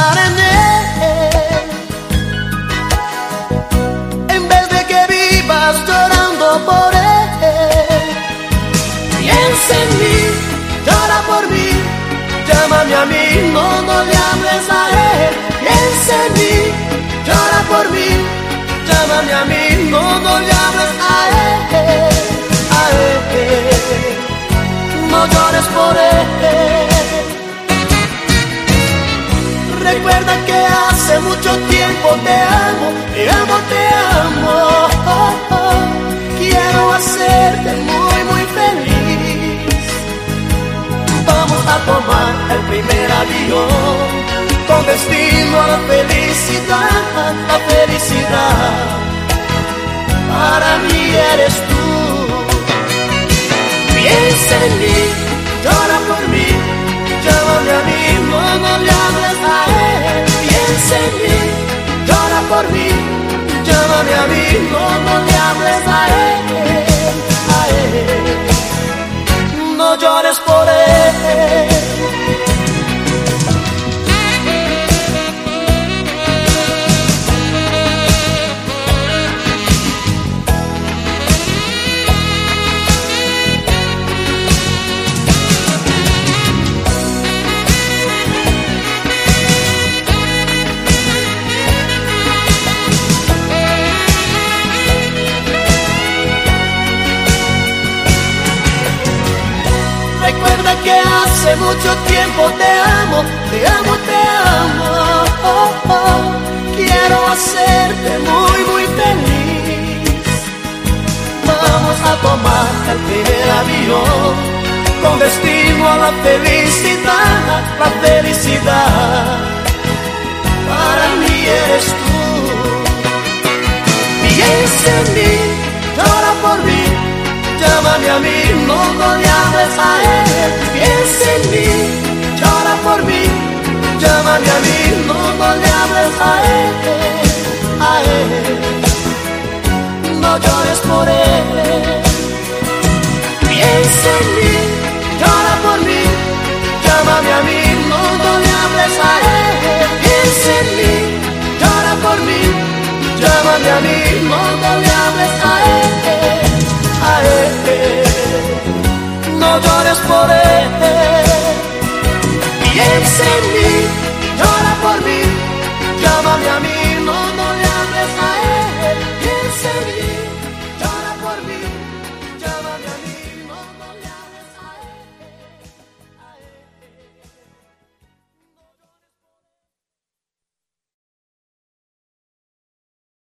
pensar en él, en vez de que vivas llorando por él. Piensa en mí, llora por mí, llámame a mí, no le hables a él. Piensa en mí, llora por mí, llámame a mí, no le hables a él, a él. No llores por él. Recuerda que hace mucho tiempo te amo, te amo, te amo. Quiero hacerte muy, muy feliz. Vamos a tomar el primer avión con destino a la felicidad, la felicidad. Para mí eres tú. Piensa en mí, llora por mí, llámame a mí, no le hables a él. Piensa en mí, llora por mí, llámame a mí, no le hables a él, a él. No llores por él. Recuerda que hace mucho tiempo te amo, te amo, te amo. Quiero hacerte muy, muy feliz. Vamos a tomar el primer avión con destino a la felicidad, la felicidad. Para mí eres tú. Piensa en mí, llora por mí, llámame a mí, no le hables a él. Piensa en mí, llora por mí, llámame a mí, no le hables a él, a él. No llores por él. Piensa en mí, llora por mí, llámame a mí, no le hables a él. Piensa en mí, llora por mí, llámame a mí, no le hables a él, a él. No llores por él. Piensa en mí, llora por mí,